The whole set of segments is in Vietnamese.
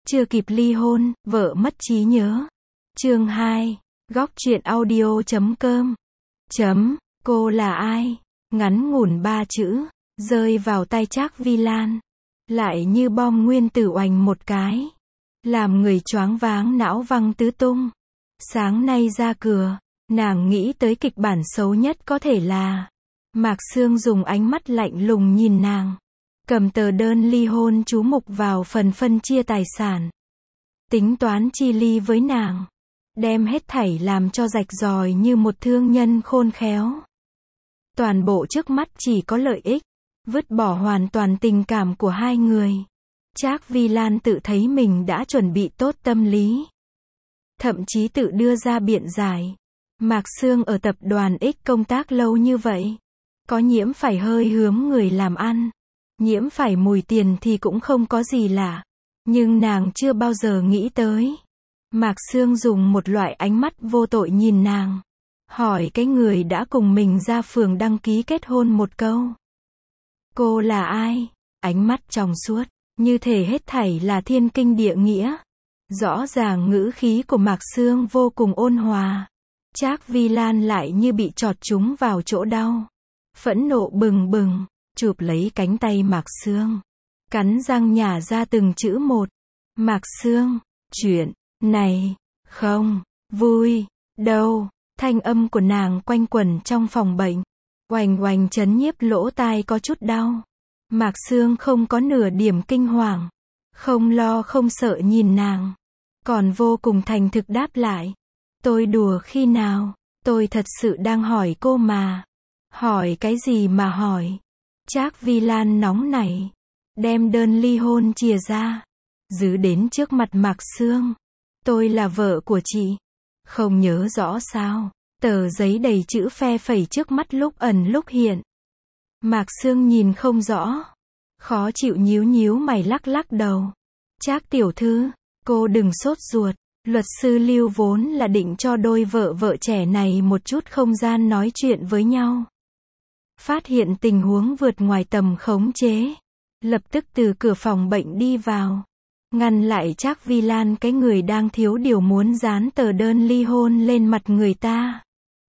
chưa kịp ly hôn, vợ mất trí nhớ. Chương 2. Góc truyện audio.com. Cô là ai? Ngắn ngủn 3 chữ, rơi vào tay Trác Vi Lan. Lại như bom nguyên tử oành một cái. Làm người choáng váng não văng tứ tung. Sáng nay ra cửa, nàng nghĩ tới kịch bản xấu nhất có thể là Mạc Sương dùng ánh mắt lạnh lùng nhìn nàng. Cầm tờ đơn ly hôn chú mục vào phần phân chia tài sản. Tính toán chi ly với nàng. Đem hết thảy làm cho rạch ròi như một thương nhân khôn khéo. Toàn bộ trước mắt chỉ có lợi ích. Vứt bỏ hoàn toàn tình cảm của hai người. Trác Vi Lan tự thấy mình đã chuẩn bị tốt tâm lý. Thậm chí tự đưa ra biện giải. Mạc Sương ở tập đoàn X công tác lâu như vậy. Có nhiễm phải hơi hướng người làm ăn. Nhiễm phải mùi tiền thì cũng không có gì lạ. Nhưng nàng chưa bao giờ nghĩ tới. Mạc Sương dùng một loại ánh mắt vô tội nhìn nàng. Hỏi cái người đã cùng mình ra phường đăng ký kết hôn một câu. Cô là ai? Ánh mắt trong suốt, như thể hết thảy là thiên kinh địa nghĩa. Rõ ràng ngữ khí của Mạc Sương vô cùng ôn hòa. Trác Vi Lan lại như bị chọt trúng vào chỗ đau. Phẫn nộ bừng bừng, chụp lấy cánh tay Mạc Sương. Cắn răng nhả ra từng chữ một. Mạc Sương, chuyện này, không, vui, đâu. Thanh âm của nàng quanh quẩn trong phòng bệnh. Oành oành chấn nhiếp lỗ tai có chút đau. Mạc Sương không có nửa điểm kinh hoàng. Không lo không sợ nhìn nàng. Còn vô cùng thành thực đáp lại. Tôi đùa khi nào? Tôi thật sự đang hỏi cô mà. Hỏi cái gì mà hỏi? Trác Vi Lan nóng nảy. Đem đơn ly hôn chìa ra. Giữ đến trước mặt Mạc Sương. Tôi là vợ của chị. Không nhớ rõ sao? Tờ giấy đầy chữ phe phẩy trước mắt lúc ẩn lúc hiện. Mạc Sương nhìn không rõ. Khó chịu nhíu nhíu mày lắc lắc đầu. Trác tiểu thư, cô đừng sốt ruột. Luật sư Lưu vốn là định cho đôi vợ trẻ này một chút không gian nói chuyện với nhau. Phát hiện tình huống vượt ngoài tầm khống chế. Lập tức từ cửa phòng bệnh đi vào. Ngăn lại Trác Vi Lan cái người đang thiếu điều muốn dán tờ đơn ly hôn lên mặt người ta.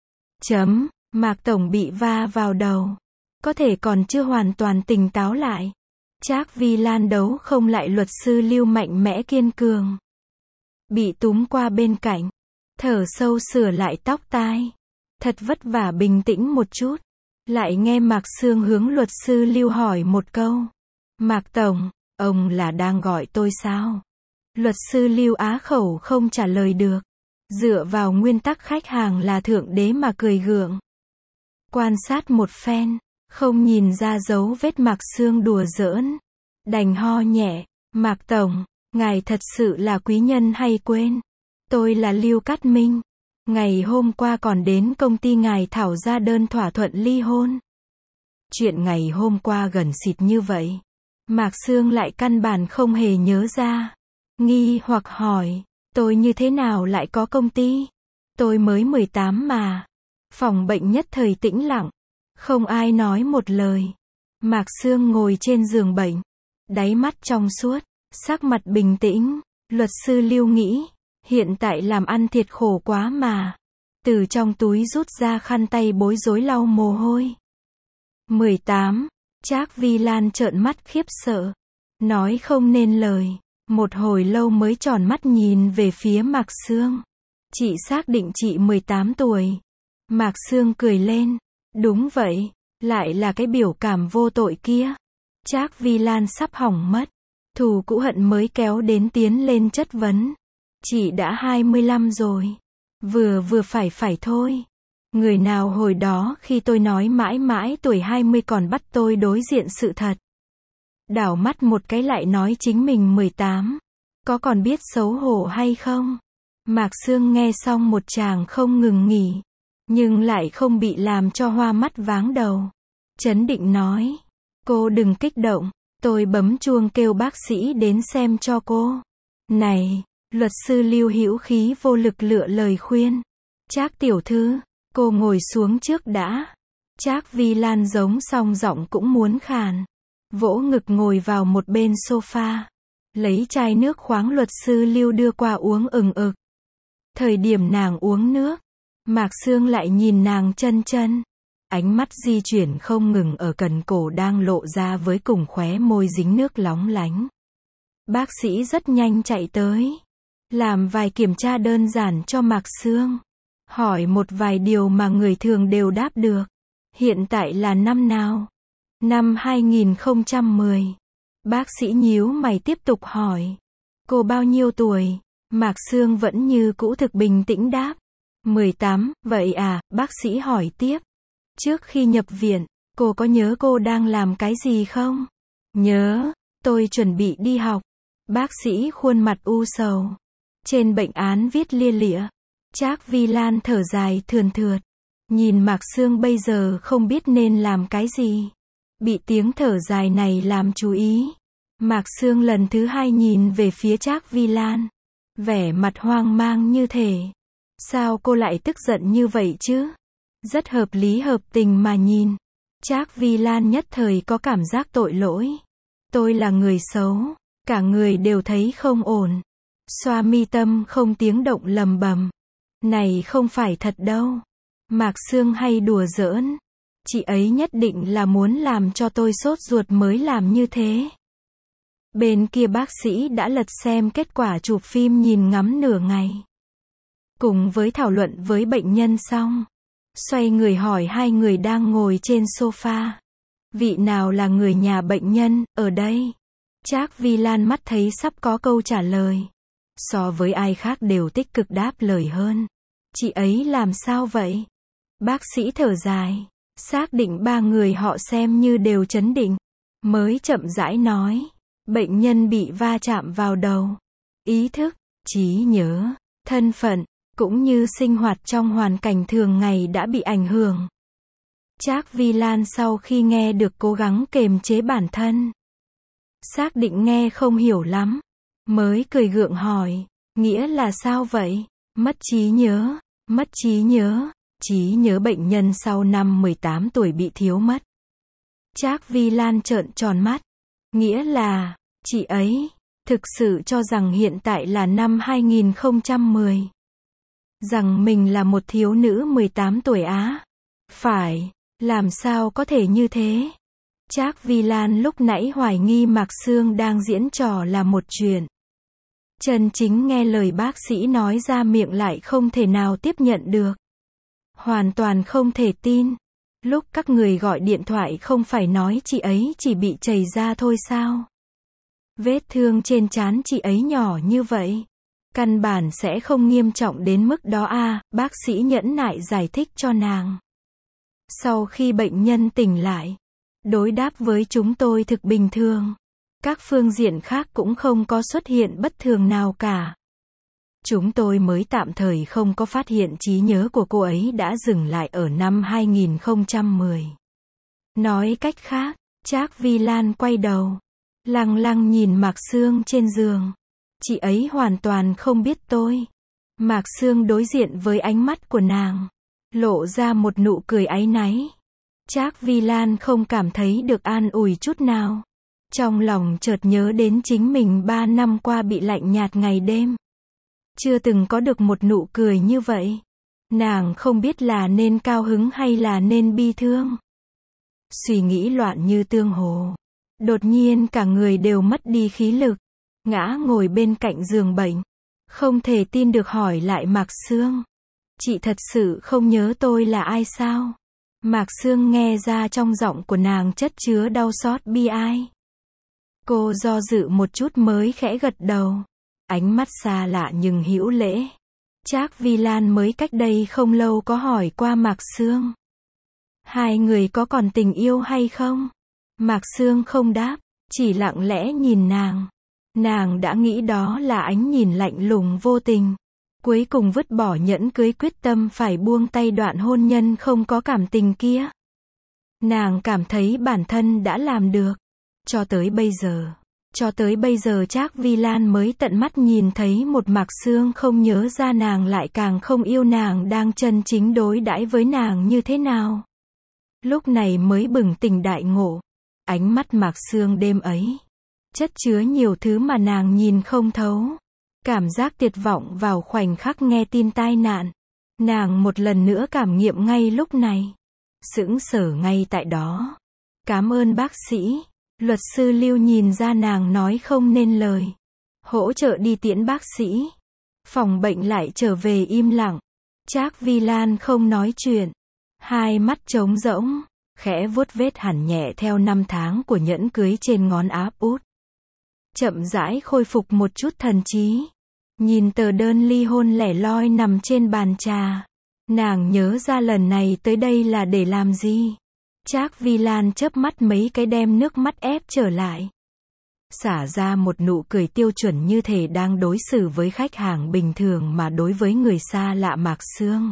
Mạc Tổng bị va vào đầu. Có thể còn chưa hoàn toàn tỉnh táo lại. Trác Vi Lan đấu không lại luật sư Lưu mạnh mẽ kiên cường. Bị túm qua bên cạnh. Thở sâu sửa lại tóc tai. Thật vất vả bình tĩnh một chút. Lại nghe Mạc Sương hướng luật sư Lưu hỏi một câu. Mạc Tổng, ông là đang gọi tôi sao? Luật sư Lưu á khẩu không trả lời được. Dựa vào nguyên tắc khách hàng là thượng đế mà cười gượng. Quan sát một phen, không nhìn ra dấu vết Mạc Sương đùa giỡn. Đành ho nhẹ, Mạc Tổng, ngài thật sự là quý nhân hay quên? Tôi là Lưu Cát Minh. Ngày hôm qua còn đến công ty ngài thảo ra đơn thỏa thuận ly hôn. Chuyện ngày hôm qua gần xịt như vậy. Mạc Sương lại căn bản không hề nhớ ra. Nghi hoặc hỏi, tôi như thế nào lại có công ty? Tôi mới 18 mà. Phòng bệnh nhất thời tĩnh lặng. Không ai nói một lời. Mạc Sương ngồi trên giường bệnh. Đáy mắt trong suốt, sắc mặt bình tĩnh. Luật sư Lưu nghĩ, hiện tại làm ăn thiệt khổ quá mà. Từ trong túi rút ra khăn tay bối rối lau mồ hôi. 18. Trác Vi Lan trợn mắt khiếp sợ. Nói không nên lời. Một hồi lâu mới tròn mắt nhìn về phía Mạc Sương. Chị xác định chị 18 tuổi. Mạc Sương cười lên. Đúng vậy. Lại là cái biểu cảm vô tội kia. Trác Vi Lan sắp hỏng mất. Thù cũ hận mới kéo đến tiến lên chất vấn. Chị đã 25 rồi. Vừa phải thôi. Người nào hồi đó khi tôi nói mãi mãi tuổi 20 còn bắt tôi đối diện sự thật. Đảo mắt một cái lại nói chính mình 18. Có còn biết xấu hổ hay không? Mạc Sương nghe xong một tràng không ngừng nghỉ. Nhưng lại không bị làm cho hoa mắt váng đầu. Trấn định nói. Cô đừng kích động. Tôi bấm chuông kêu bác sĩ đến xem cho cô. Này, luật sư Lưu hữu khí vô lực lựa lời khuyên. Trác tiểu thư, cô ngồi xuống trước đã. Trác Vi Lan giống song giọng cũng muốn khàn. Vỗ ngực ngồi vào một bên sofa. lấy chai nước khoáng luật sư Lưu đưa qua uống ừng ực. Thời điểm nàng uống nước, Mạc Sương lại nhìn nàng chân chân. Ánh mắt di chuyển không ngừng ở cần cổ đang lộ ra với cùng khóe môi dính nước lóng lánh. Bác sĩ rất nhanh chạy tới, làm vài kiểm tra đơn giản cho Mạc Sương. Hỏi một vài điều mà người thường đều đáp được. Hiện tại là năm nào? Năm 2010. Bác sĩ nhíu mày tiếp tục hỏi. Cô bao nhiêu tuổi? Mạc Sương vẫn như cũ thực bình tĩnh đáp. 18, vậy à, bác sĩ hỏi tiếp. Trước khi nhập viện, cô có nhớ cô đang làm cái gì không? Nhớ, tôi chuẩn bị đi học. Bác sĩ khuôn mặt u sầu. Trên bệnh án viết lia lịa. Trác Vi Lan thở dài thườn thượt. Nhìn Mạc Sương bây giờ không biết nên làm cái gì. Bị tiếng thở dài này làm chú ý. Mạc Sương lần thứ hai nhìn về phía Trác Vi Lan. Vẻ mặt hoang mang như thể. Sao cô lại tức giận như vậy chứ? Rất hợp lý hợp tình mà nhìn. Trác Vi Lan nhất thời có cảm giác tội lỗi. Tôi là người xấu. Cả người đều thấy không ổn. Xoa mi tâm không tiếng động lầm bầm. Này không phải thật đâu. Mạc Sương hay đùa giỡn. Chị ấy nhất định là muốn làm cho tôi sốt ruột mới làm như thế. Bên kia bác sĩ đã lật xem kết quả chụp phim nhìn ngắm nửa ngày. Cùng với thảo luận với bệnh nhân xong, xoay người hỏi hai người đang ngồi trên sofa. Vị nào là người nhà bệnh nhân, ở đây? Trác Vi Lan mắt thấy sắp có câu trả lời. So với ai khác đều tích cực đáp lời hơn. Chị ấy làm sao vậy? Bác sĩ thở dài, xác định ba người họ xem như đều chấn định. Mới chậm rãi nói, bệnh nhân bị va chạm vào đầu. Ý thức, trí nhớ, thân phận, cũng như sinh hoạt trong hoàn cảnh thường ngày đã bị ảnh hưởng. Trác Vi Lan sau khi nghe được cố gắng kềm chế bản thân. Xác định nghe không hiểu lắm. Mới cười gượng hỏi, nghĩa là sao vậy? Mất trí nhớ, mất trí nhớ. Trí nhớ bệnh nhân sau năm 18 tuổi bị thiếu mất. Trác Vi Lan trợn tròn mắt. Nghĩa là, chị ấy, thực sự cho rằng hiện tại là năm 2010. Rằng mình là một thiếu nữ 18 tuổi á. Phải, làm sao có thể như thế? Trác Vi Lan lúc nãy hoài nghi Mạc Sương đang diễn trò là một chuyện. Chân chính nghe lời bác sĩ nói ra miệng lại không thể nào tiếp nhận được. Hoàn toàn không thể tin. Lúc các người gọi điện thoại không phải nói chị ấy chỉ bị chảy da thôi sao? Vết thương trên trán chị ấy nhỏ như vậy. Căn bản sẽ không nghiêm trọng đến mức đó à, bác sĩ nhẫn nại giải thích cho nàng. Sau khi bệnh nhân tỉnh lại, đối đáp với chúng tôi thực bình thường. Các phương diện khác cũng không có xuất hiện bất thường nào cả. Chúng tôi mới tạm thời không có phát hiện trí nhớ của cô ấy đã dừng lại ở năm 2010. Nói cách khác, Trác Vi Lan quay đầu, lăng lăng nhìn Mạc Sương trên giường. Chị ấy hoàn toàn không biết tôi. Mạc Sương đối diện với ánh mắt của nàng, lộ ra một nụ cười áy náy. Trác Vi Lan không cảm thấy được an ủi chút nào. Trong lòng chợt nhớ đến chính mình 3 năm qua bị lạnh nhạt ngày đêm. Chưa từng có được một nụ cười như vậy. Nàng không biết là nên cao hứng hay là nên bi thương. Suy nghĩ loạn như tương hồ. Đột nhiên cả người đều mất đi khí lực. Ngã ngồi bên cạnh giường bệnh. Không thể tin được hỏi lại Mạc Sương. Chị thật sự không nhớ tôi là ai sao? Mạc Sương nghe ra trong giọng của nàng chất chứa đau xót bi ai. Cô do dự một chút mới khẽ gật đầu. Ánh mắt xa lạ nhưng hữu lễ. Trác Vi Lan mới cách đây không lâu có hỏi qua Mạc Sương. Hai người có còn tình yêu hay không? Mạc Sương không đáp, chỉ lặng lẽ nhìn nàng. Nàng đã nghĩ đó là ánh nhìn lạnh lùng vô tình. Cuối cùng vứt bỏ nhẫn cưới quyết tâm phải buông tay đoạn hôn nhân không có cảm tình kia. Nàng cảm thấy bản thân đã làm được. Cho tới bây giờ Trác Vi Lan mới tận mắt nhìn thấy một Mạc Sương không nhớ ra nàng lại càng không yêu nàng đang chân chính đối đãi với nàng như thế nào. Lúc này mới bừng tỉnh đại ngộ. Ánh mắt Mạc Sương đêm ấy, chất chứa nhiều thứ mà nàng nhìn không thấu. Cảm giác tuyệt vọng vào khoảnh khắc nghe tin tai nạn. Nàng một lần nữa cảm nghiệm ngay lúc này. Sững sờ ngay tại đó. Cảm ơn bác sĩ. Luật sư Lưu nhìn ra nàng nói không nên lời. Hỗ trợ đi tiễn bác sĩ. Phòng bệnh lại trở về im lặng. Trác Vi Lan không nói chuyện. Hai mắt trống rỗng, khẽ vuốt vết hằn nhẹ theo năm tháng của nhẫn cưới trên ngón áp út. Chậm rãi khôi phục một chút thần trí. Nhìn tờ đơn ly hôn lẻ loi nằm trên bàn trà. Nàng nhớ ra lần này tới đây là để làm gì. Trác Vi Lan chớp mắt mấy cái đem nước mắt ép trở lại. Xả ra một nụ cười tiêu chuẩn như thể đang đối xử với khách hàng bình thường mà đối với người xa lạ Mạc Sương.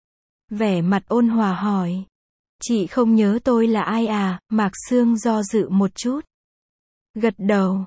Vẻ mặt ôn hòa hỏi. Chị không nhớ tôi là ai à? Mạc Sương do dự một chút. Gật đầu,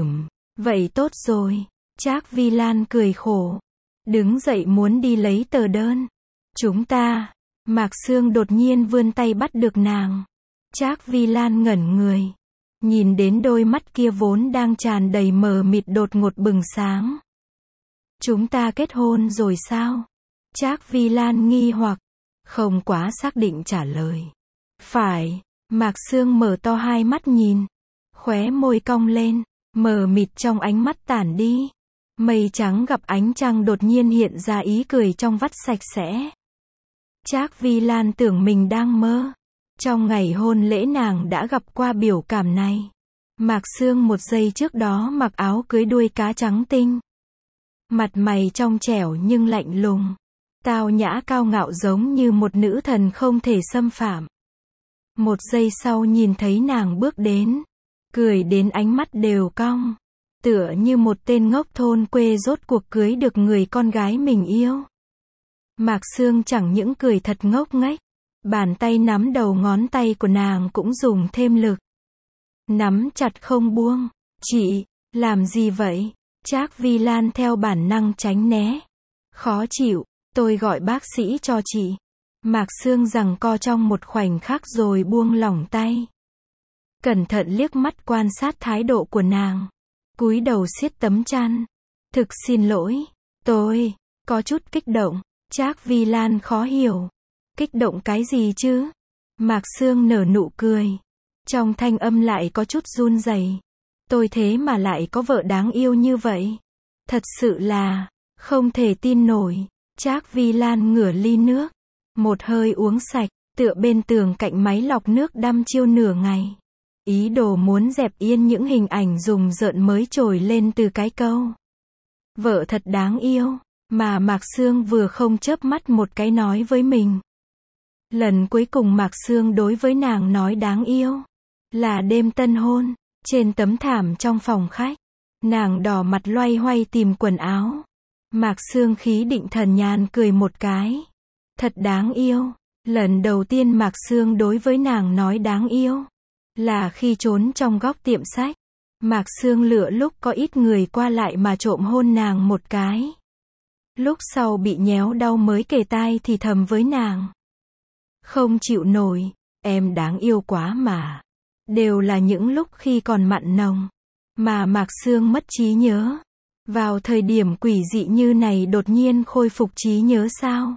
vậy tốt rồi. Trác Vi Lan cười khổ. Đứng dậy muốn đi lấy tờ đơn. Chúng ta. Mạc Sương đột nhiên vươn tay bắt được nàng. Trác Vi Lan ngẩn người. Nhìn đến đôi mắt kia vốn đang tràn đầy mờ mịt đột ngột bừng sáng. Chúng ta kết hôn rồi sao? Trác Vi Lan nghi hoặc. Không quá xác định trả lời. Phải. Mạc Sương mở to hai mắt nhìn. Khóe môi cong lên. Mờ mịt trong ánh mắt tản đi. Mây trắng gặp ánh trăng đột nhiên hiện ra ý cười trong vắt sạch sẽ. Trác Vi Lan tưởng mình đang mơ. Trong ngày hôn lễ nàng đã gặp qua biểu cảm này. Mạc Sương một giây trước đó mặc áo cưới đuôi cá trắng tinh. Mặt mày trong trẻo nhưng lạnh lùng. Tao nhã cao ngạo giống như một nữ thần không thể xâm phạm. Một giây sau nhìn thấy nàng bước đến. Cười đến ánh mắt đều cong. Tựa như một tên ngốc thôn quê rốt cuộc cưới được người con gái mình yêu. Mạc Sương chẳng những cười thật ngốc nghếch. Bàn tay nắm đầu ngón tay của nàng cũng dùng thêm lực. Nắm chặt không buông. Chị, làm gì vậy? Trác Vi Lan theo bản năng tránh né. Khó chịu, tôi gọi bác sĩ cho chị. Mạc Sương giằng co trong một khoảnh khắc rồi buông lỏng tay. Cẩn thận liếc mắt quan sát thái độ của nàng. Cúi đầu siết tấm chăn. Thực xin lỗi, tôi có chút kích động. Trác Vi Lan khó hiểu. Kích động cái gì chứ? Mạc Sương nở nụ cười. Trong thanh âm lại có chút run rẩy. Tôi thế mà lại có vợ đáng yêu như vậy. Thật sự là không thể tin nổi. Trác Vi Lan ngửa ly nước. Một hơi uống sạch, tựa bên tường cạnh máy lọc nước đăm chiêu nửa ngày. Ý đồ muốn dẹp yên những hình ảnh rùng rợn mới trồi lên từ cái câu. Vợ thật đáng yêu, mà Mạc Sương vừa không chớp mắt một cái nói với mình. Lần cuối cùng Mạc Sương đối với nàng nói đáng yêu. Là đêm tân hôn, trên tấm thảm trong phòng khách. Nàng đỏ mặt loay hoay tìm quần áo. Mạc Sương khí định thần nhàn cười một cái. Thật đáng yêu. Lần đầu tiên Mạc Sương đối với nàng nói đáng yêu. Là khi trốn trong góc tiệm sách. Mạc Sương lựa lúc có ít người qua lại mà trộm hôn nàng một cái. Lúc sau bị nhéo đau mới kề tai thì thầm với nàng. Không chịu nổi, em đáng yêu quá mà. Đều là những lúc khi còn mặn nồng. Mà Mạc Sương mất trí nhớ. Vào thời điểm quỷ dị như này đột nhiên khôi phục trí nhớ sao?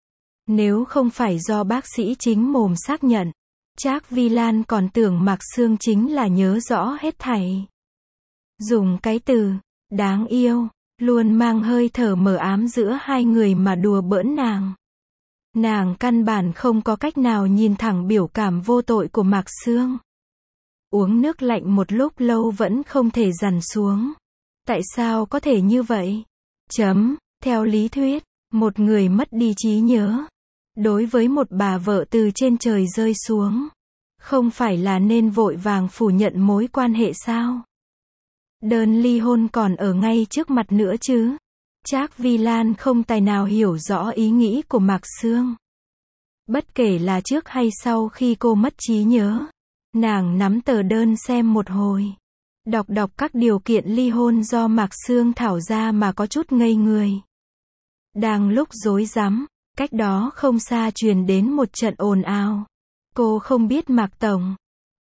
Nếu không phải do bác sĩ chính mồm xác nhận, Trác Vi Lan còn tưởng Mạc Sương chính là nhớ rõ hết thảy. Dùng cái từ đáng yêu luôn mang hơi thở mờ ám giữa hai người mà đùa bỡn nàng. Nàng căn bản không có cách nào nhìn thẳng biểu cảm vô tội của Mạc Sương. Uống nước lạnh một lúc lâu vẫn không thể dằn xuống. Tại sao có thể như vậy? Theo lý thuyết, một người mất đi trí nhớ. Đối với một bà vợ từ trên trời rơi xuống. Không phải là nên vội vàng phủ nhận mối quan hệ sao? Đơn ly hôn còn ở ngay trước mặt nữa chứ. Trác Vi Lan không tài nào hiểu rõ ý nghĩ của Mạc Sương. Bất kể là trước hay sau khi cô mất trí nhớ. Nàng nắm tờ đơn xem một hồi. Đọc các điều kiện ly hôn do Mạc Sương thảo ra mà có chút ngây người. Đang lúc rối rắm, cách đó không xa truyền đến một trận ồn ào. Cô không biết Mạc Tổng.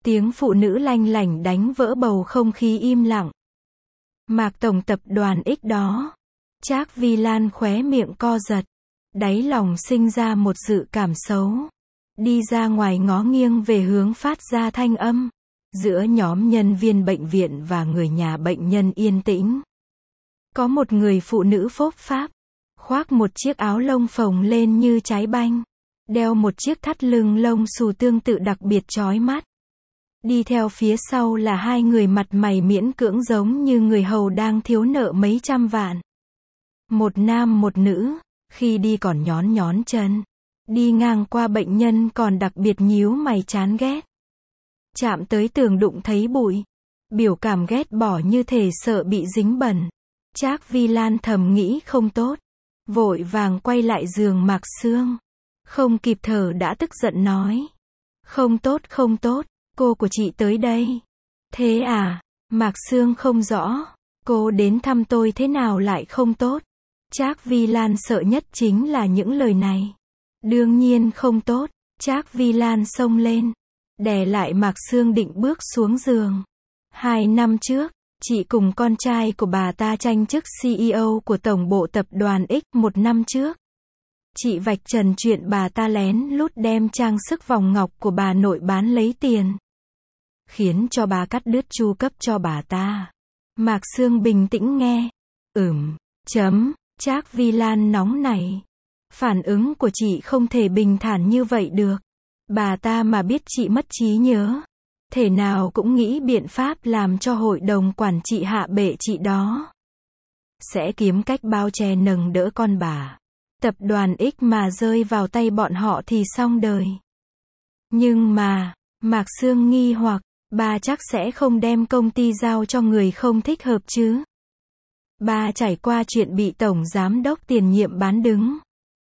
Tiếng phụ nữ lanh lảnh đánh vỡ bầu không khí im lặng. Mạc tổng tập đoàn X đó. Trác Vi Lan khóe miệng co giật. Đáy lòng sinh ra một dự cảm xấu. Đi ra ngoài ngó nghiêng về hướng phát ra thanh âm. Giữa nhóm nhân viên bệnh viện và người nhà bệnh nhân yên tĩnh. Có một người phụ nữ phốp pháp. Khoác một chiếc áo lông phồng lên như trái banh. Đeo một chiếc thắt lưng lông xù tương tự đặc biệt chói mắt. Đi theo phía sau là hai người mặt mày miễn cưỡng giống như người hầu đang thiếu nợ mấy trăm vạn. Một nam một nữ, khi đi còn nhón nhón chân. Đi ngang qua bệnh nhân còn đặc biệt nhíu mày chán ghét. Chạm tới tường đụng thấy bụi. Biểu cảm ghét bỏ như thể sợ bị dính bẩn. Trác Vi Lan thầm nghĩ không tốt. Vội vàng quay lại giường Mạc Sương. Không kịp thở đã tức giận nói. Không tốt không tốt, cô của chị tới đây. Thế à? Mạc Sương không rõ. Cô đến thăm tôi thế nào lại không tốt? Trác Vi Lan sợ nhất chính là những lời này. Đương nhiên không tốt. Trác Vi Lan xông lên. Đè lại Mạc Sương định bước xuống giường. 2 năm trước, chị cùng con trai của bà ta tranh chức CEO của tổng bộ tập đoàn X. 1 năm trước. Chị vạch trần chuyện bà ta lén lút đem trang sức vòng ngọc của bà nội bán lấy tiền. Khiến cho bà cắt đứt chu cấp cho bà ta. Mạc Sương bình tĩnh nghe. Trác Vi Lan nóng nảy. Phản ứng của chị không thể bình thản như vậy được. Bà ta mà biết chị mất trí nhớ. Thể nào cũng nghĩ biện pháp làm cho hội đồng quản trị hạ bệ chị đó. Sẽ kiếm cách bao che nâng đỡ con bà. Tập đoàn X mà rơi vào tay bọn họ thì xong đời. Nhưng mà, Mạc Sương nghi hoặc, bà chắc sẽ không đem công ty giao cho người không thích hợp chứ. Bà trải qua chuyện bị tổng giám đốc tiền nhiệm bán đứng.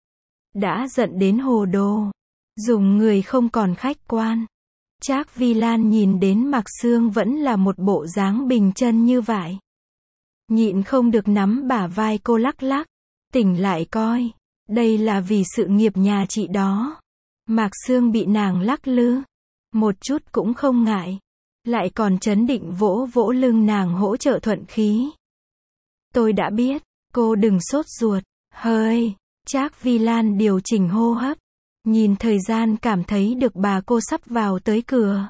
Đã giận đến hồ đồ. Dùng người không còn khách quan. Trác Vi Lan nhìn đến Mạc Sương vẫn là một bộ dáng bình chân như vậy. Nhịn không được nắm bả vai cô lắc lắc. Tỉnh lại coi. Đây là vì sự nghiệp nhà chị đó. Mạc Sương bị nàng lắc lư. Một chút cũng không ngại. Lại còn trấn định vỗ vỗ lưng nàng hỗ trợ thuận khí. Tôi đã biết. Cô đừng sốt ruột. Hơi. Trác Vi Lan điều chỉnh hô hấp. Nhìn thời gian cảm thấy được bà cô sắp vào tới cửa.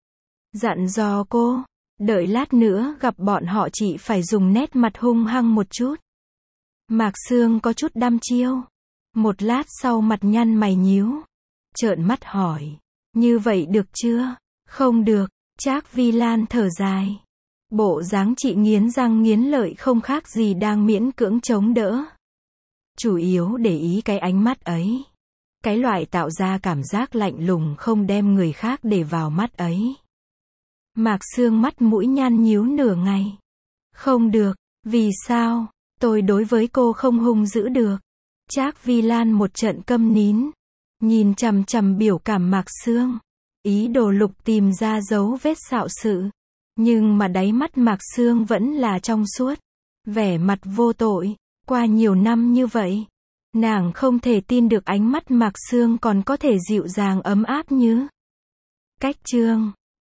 Dặn dò cô. Đợi lát nữa gặp bọn họ chị phải dùng nét mặt hung hăng một chút. Mạc Sương có chút đăm chiêu. Một lát sau mặt nhăn mày nhíu. Trợn mắt hỏi. Như vậy được chưa? Không được. Trác Vi Lan thở dài. Bộ dáng chị nghiến răng nghiến lợi không khác gì đang miễn cưỡng chống đỡ. Chủ yếu để ý cái ánh mắt ấy. Cái loại tạo ra cảm giác lạnh lùng không đem người khác để vào mắt ấy. Mạc Sương mắt mũi nhăn nhíu nửa ngày. Không được. Vì sao? Tôi đối với cô không hung dữ được. Trác Vi Lan một trận câm nín. Nhìn chằm chằm biểu cảm Mạc Sương. Ý đồ lục tìm ra dấu vết xạo sự. Nhưng mà đáy mắt Mạc Sương vẫn là trong suốt. Vẻ mặt vô tội. Qua nhiều năm như vậy. Nàng không thể tin được ánh mắt Mạc Sương còn có thể dịu dàng ấm áp như. Cách chương